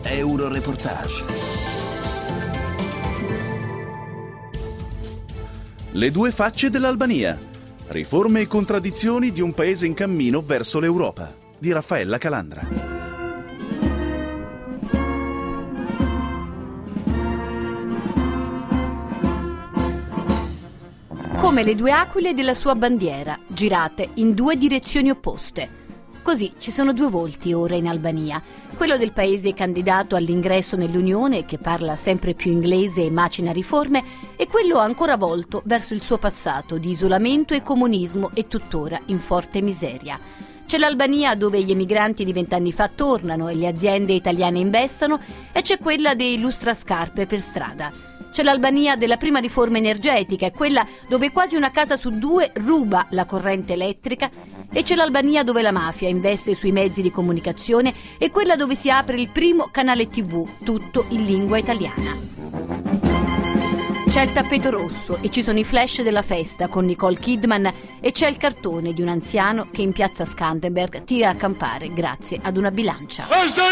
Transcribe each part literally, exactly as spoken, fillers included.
Euroreportage. Le due facce dell'Albania. Riforme e contraddizioni di un paese in cammino verso l'Europa, di Raffaella Calandra. Come le due aquile della sua bandiera, girate in due direzioni opposte. Così ci sono due volti ora in Albania, quello del paese candidato all'ingresso nell'Unione, che parla sempre più inglese e macina riforme, e quello ancora volto verso il suo passato di isolamento e comunismo e tuttora in forte miseria. C'è l'Albania dove gli emigranti di vent'anni fa tornano e le aziende italiane investono, e c'è quella dei lustrascarpe per strada. C'è l'Albania della prima riforma energetica, è quella dove quasi una casa su due ruba la corrente elettrica, e c'è l'Albania dove la mafia investe sui mezzi di comunicazione e quella dove si apre il primo canale tivù, tutto in lingua italiana. C'è il tappeto rosso e ci sono i flash della festa con Nicole Kidman e c'è il cartone di un anziano che in piazza Skanderberg tira a campare grazie ad una bilancia.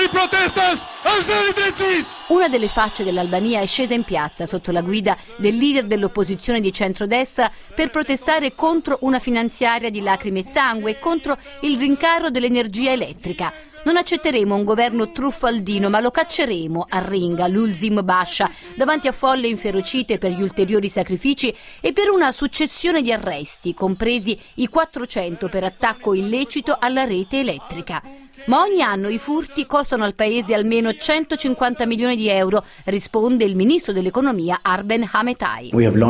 Una delle facce dell'Albania è scesa in piazza sotto la guida del leader dell'opposizione di centrodestra per protestare contro una finanziaria di lacrime e sangue e contro il rincaro dell'energia elettrica. Non accetteremo un governo truffaldino, ma lo cacceremo, arringa Lulzim Basha, davanti a folle inferocite per gli ulteriori sacrifici e per una successione di arresti, compresi i quattrocento per attacco illecito alla rete elettrica. Ma ogni anno i furti costano al paese almeno centocinquanta milioni di euro, risponde il ministro dell'economia Arben Hametai.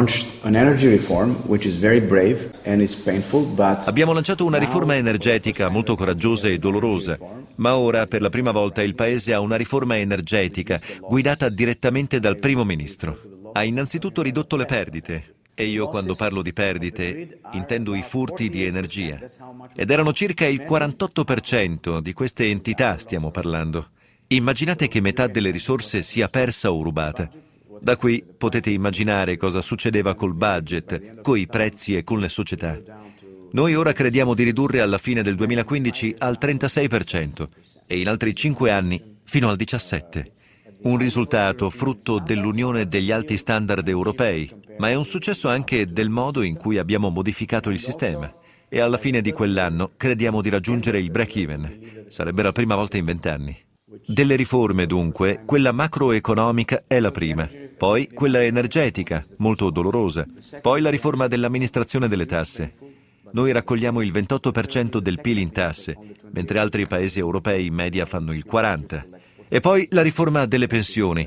Abbiamo lanciato una riforma energetica molto coraggiosa e dolorosa, ma ora per la prima volta il paese ha una riforma energetica guidata direttamente dal primo ministro. Ha innanzitutto ridotto le perdite. E io quando parlo di perdite intendo i furti di energia. Ed erano circa il quarantotto per cento di queste entità stiamo parlando. Immaginate che metà delle risorse sia persa o rubata. Da qui potete immaginare cosa succedeva col budget, coi prezzi e con le società. Noi ora crediamo di ridurre alla fine del duemilaquindici al trentasei per cento e in altri cinque anni fino al diciassette per cento. Un risultato frutto dell'unione degli alti standard europei, ma è un successo anche del modo in cui abbiamo modificato il sistema. E alla fine di quell'anno crediamo di raggiungere il break-even. Sarebbe la prima volta in vent'anni. Delle riforme, dunque, quella macroeconomica è la prima, poi quella energetica, molto dolorosa, poi la riforma dell'amministrazione delle tasse. Noi raccogliamo il ventotto per cento del P I L in tasse, mentre altri paesi europei in media fanno il quaranta per cento. E poi la riforma delle pensioni.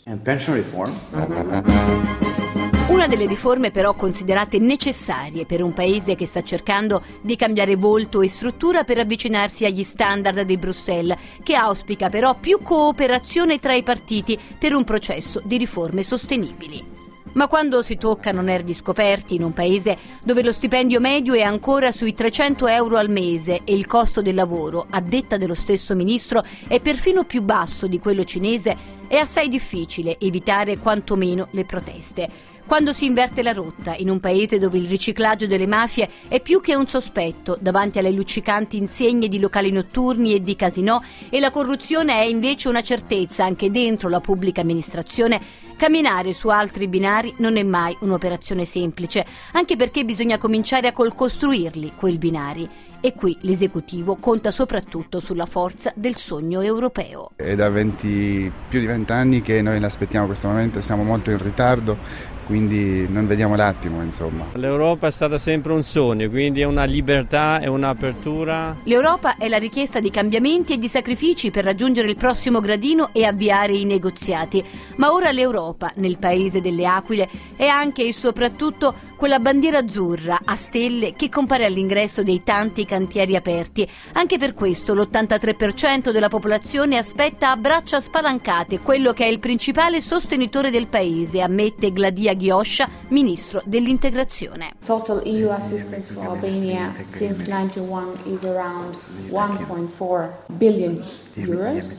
Una delle riforme però considerate necessarie per un paese che sta cercando di cambiare volto e struttura per avvicinarsi agli standard di Bruxelles, che auspica però più cooperazione tra i partiti per un processo di riforme sostenibili. Ma quando si toccano nervi scoperti in un paese dove lo stipendio medio è ancora sui trecento euro al mese e il costo del lavoro, a detta dello stesso ministro, è perfino più basso di quello cinese, è assai difficile evitare quantomeno le proteste. Quando si inverte la rotta in un paese dove il riciclaggio delle mafie è più che un sospetto davanti alle luccicanti insegne di locali notturni e di casinò e la corruzione è invece una certezza anche dentro la pubblica amministrazione, camminare su altri binari non è mai un'operazione semplice, anche perché bisogna cominciare a col costruirli, quei binari. E qui l'esecutivo conta soprattutto sulla forza del sogno europeo. È da venti, più di vent'anni che noi l'aspettiamo questo momento, siamo molto in ritardo, quindi non vediamo l'attimo, insomma. L'Europa è stata sempre un sogno, quindi è una libertà, è un'apertura. L'Europa è la richiesta di cambiamenti e di sacrifici per raggiungere il prossimo gradino e avviare i negoziati. Ma ora l'Europa, nel paese delle aquile, è anche e soprattutto quella bandiera azzurra a stelle che compare all'ingresso dei tanti cantieri aperti. Anche per questo l'ottantatré per cento della popolazione aspetta a braccia spalancate quello che è il principale sostenitore del paese, ammette Gladia Ghioscia, ministro dell'integrazione. Total E U assistance for Albania since ninety-one is around one point four billion euros.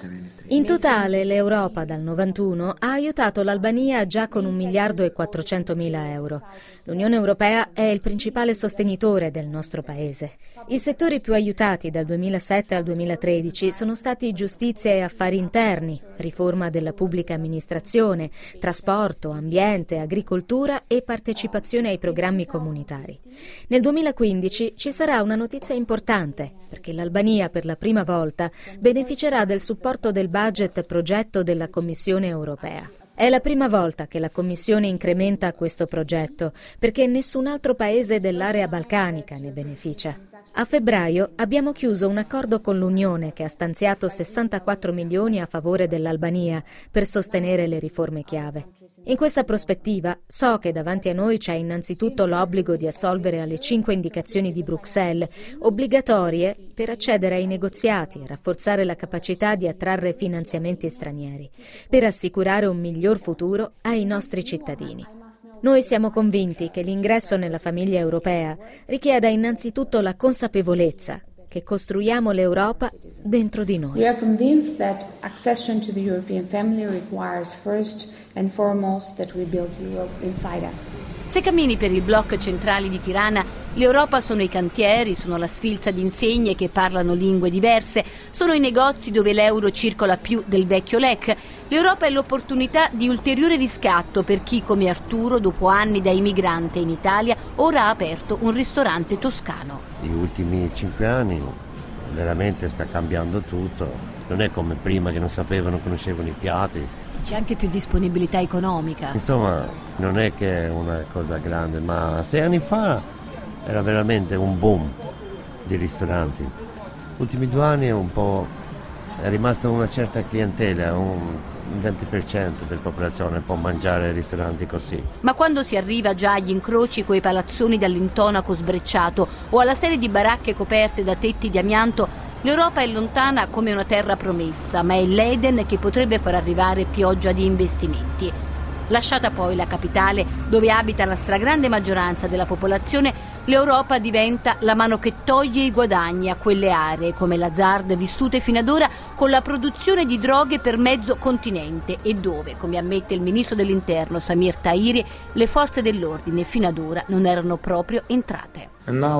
In totale l'Europa dal novantuno ha aiutato l'Albania già con un miliardo e quattrocentomila euro. L'Unione Europea è il principale sostenitore del nostro paese. I settori più aiutati dal duemilasette al duemilatredici sono stati giustizia e affari interni, riforma della pubblica amministrazione, trasporto, ambiente, agricoltura e partecipazione ai programmi comunitari. Nel duemilaquindici ci sarà una notizia importante, perché l'Albania per la prima volta beneficerà del supporto del budget progetto della Commissione europea. È la prima volta che la Commissione incrementa questo progetto, perché nessun altro paese dell'area balcanica ne beneficia. A febbraio abbiamo chiuso un accordo con l'Unione che ha stanziato sessantaquattro milioni a favore dell'Albania per sostenere le riforme chiave. In questa prospettiva so che davanti a noi c'è innanzitutto l'obbligo di assolvere alle cinque indicazioni di Bruxelles, obbligatorie per accedere ai negoziati e rafforzare la capacità di attrarre finanziamenti stranieri, per assicurare un miglior futuro ai nostri cittadini. Noi siamo convinti che l'ingresso nella famiglia europea richieda innanzitutto la consapevolezza che costruiamo l'Europa dentro di noi. We are convinced that accession to the European family requires first and foremost that we build Europe inside us. Se cammini per i block centrali di Tirana, l'Europa sono i cantieri, sono la sfilza di insegne che parlano lingue diverse, sono i negozi dove l'euro circola più del vecchio lek. L'Europa è l'opportunità di ulteriore riscatto per chi, come Arturo, dopo anni da immigrante in Italia, ora ha aperto un ristorante toscano. Gli ultimi cinque anni veramente sta cambiando tutto, non è come prima che non sapevano, conoscevano i piatti. C'è anche più disponibilità economica. Insomma, non è che è una cosa grande, ma sei anni fa era veramente un boom di ristoranti. Gli ultimi due anni è un po' è rimasta una certa clientela, un venti per cento della popolazione può mangiare ai ristoranti così. Ma quando si arriva già agli incroci coi palazzoni dall'intonaco sbrecciato o alla serie di baracche coperte da tetti di amianto, l'Europa è lontana come una terra promessa, ma è l'Eden che potrebbe far arrivare pioggia di investimenti. Lasciata poi la capitale, dove abita la stragrande maggioranza della popolazione, l'Europa diventa la mano che toglie i guadagni a quelle aree, come l'Hazard vissute fino ad ora con la produzione di droghe per mezzo continente e dove, come ammette il ministro dell'Interno Samir Tahiri, le forze dell'ordine fino ad ora non erano proprio entrate.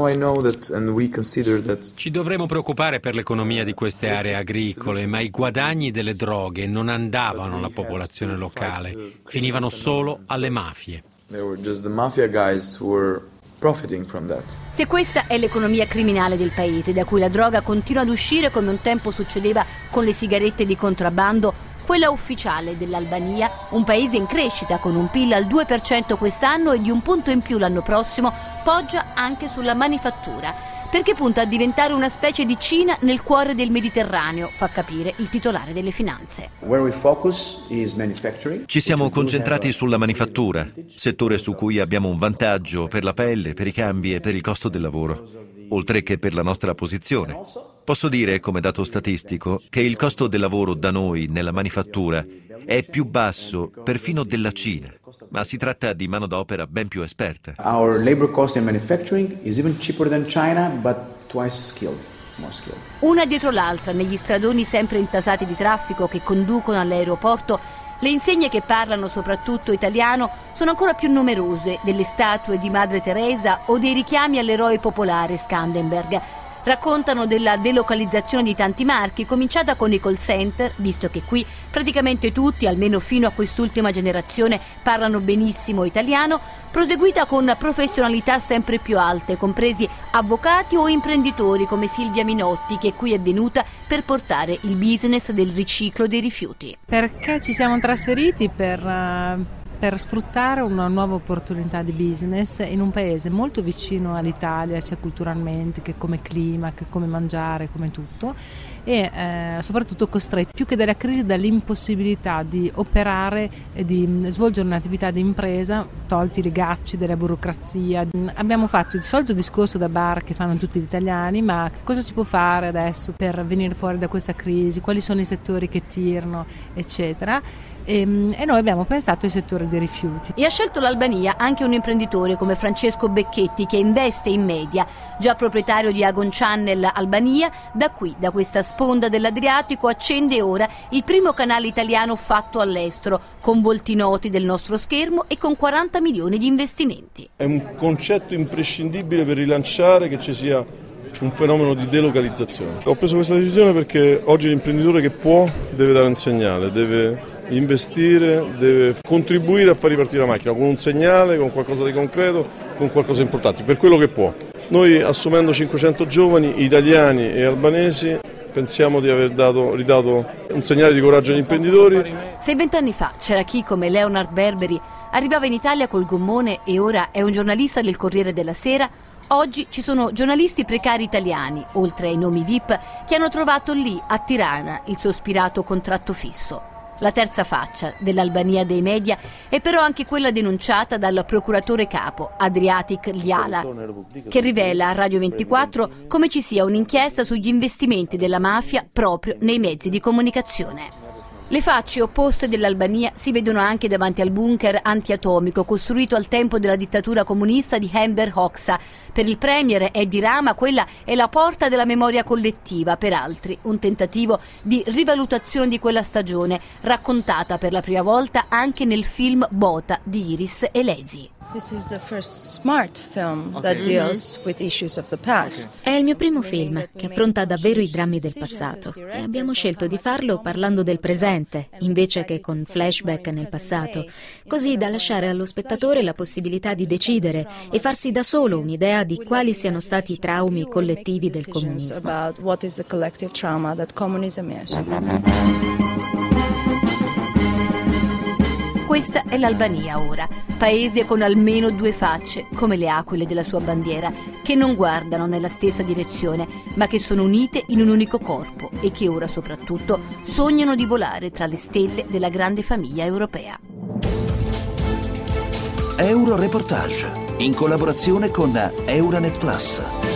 Ci dovremo preoccupare per l'economia di queste aree agricole, ma i guadagni delle droghe non andavano alla popolazione locale, finivano solo alle mafie. Se questa è l'economia criminale del paese, da cui la droga continua ad uscire come un tempo succedeva con le sigarette di contrabbando, quella ufficiale dell'Albania, un paese in crescita con un P I L al due per cento quest'anno e di un punto in più l'anno prossimo, poggia anche sulla manifattura, perché punta a diventare una specie di Cina nel cuore del Mediterraneo, fa capire il titolare delle finanze. Ci siamo concentrati sulla manifattura, settore su cui abbiamo un vantaggio per la pelle, per i cambi e per il costo del lavoro, oltre che per la nostra posizione. Posso dire, come dato statistico, che il costo del lavoro da noi nella manifattura è più basso perfino della Cina, ma si tratta di manodopera ben più esperta. Our labor cost in manufacturing is even cheaper than China, but twice skilled. Una dietro l'altra, negli stradoni sempre intasati di traffico che conducono all'aeroporto, le insegne che parlano soprattutto italiano sono ancora più numerose, delle statue di Madre Teresa o dei richiami all'eroe popolare Skanderbeg. Raccontano della delocalizzazione di tanti marchi, cominciata con i call center, visto che qui praticamente tutti, almeno fino a quest'ultima generazione, parlano benissimo italiano, proseguita con professionalità sempre più alte, compresi avvocati o imprenditori come Silvia Minotti, che qui è venuta per portare il business del riciclo dei rifiuti. Perché ci siamo trasferiti per... Uh... per sfruttare una nuova opportunità di business in un paese molto vicino all'Italia, sia culturalmente che come clima, che come mangiare, come tutto, e eh, soprattutto costretti più che dalla crisi dall'impossibilità di operare e di svolgere un'attività di impresa, tolti i legacci della burocrazia. Abbiamo fatto il solito discorso da bar che fanno tutti gli italiani, ma che cosa si può fare adesso per venire fuori da questa crisi, quali sono i settori che tirano, eccetera. e, e noi abbiamo pensato ai settori dei rifiuti. E ha scelto l'Albania anche un imprenditore come Francesco Becchetti, che investe in media, già proprietario di Agon Channel Albania. Da qui, da questa sponda dell'Adriatico, accende ora il primo canale italiano fatto all'estero, con volti noti del nostro schermo e con quaranta milioni di investimenti. È un concetto imprescindibile per rilanciare che ci sia un fenomeno di delocalizzazione. Ho preso questa decisione perché oggi l'imprenditore che può deve dare un segnale, deve investire, deve contribuire a far ripartire la macchina con un segnale, con qualcosa di concreto, con qualcosa di importante, per quello che può. Noi, assumendo cinquecento giovani italiani e albanesi, pensiamo di aver dato, ridato un segnale di coraggio agli imprenditori. Se vent'anni fa c'era chi, come Leonard Berberi, arrivava in Italia col gommone e ora è un giornalista del Corriere della Sera, oggi ci sono giornalisti precari italiani, oltre ai nomi V I P, che hanno trovato lì, a Tirana, il sospirato contratto fisso. La terza faccia dell'Albania dei media è però anche quella denunciata dal procuratore capo Adriatic Liala, che rivela a Radio ventiquattro come ci sia un'inchiesta sugli investimenti della mafia proprio nei mezzi di comunicazione. Le facce opposte dell'Albania si vedono anche davanti al bunker antiatomico costruito al tempo della dittatura comunista di Enver Hoxha. Per il premier Edi Rama quella è la porta della memoria collettiva, per altri un tentativo di rivalutazione di quella stagione, raccontata per la prima volta anche nel film Bota di Iris Elesi. This is the first smart film that deals with issues of the past. È il mio primo film che affronta davvero i drammi del passato e abbiamo scelto di farlo parlando del presente invece che con flashback nel passato, così da lasciare allo spettatore la possibilità di decidere e farsi da solo un'idea di quali siano stati i traumi collettivi del comunismo. About what is the collective trauma that communism is. Questa è l'Albania ora, paese con almeno due facce, come le aquile della sua bandiera, che non guardano nella stessa direzione, ma che sono unite in un unico corpo e che ora soprattutto sognano di volare tra le stelle della grande famiglia europea. Euroreportage, in collaborazione con Euranet Plus.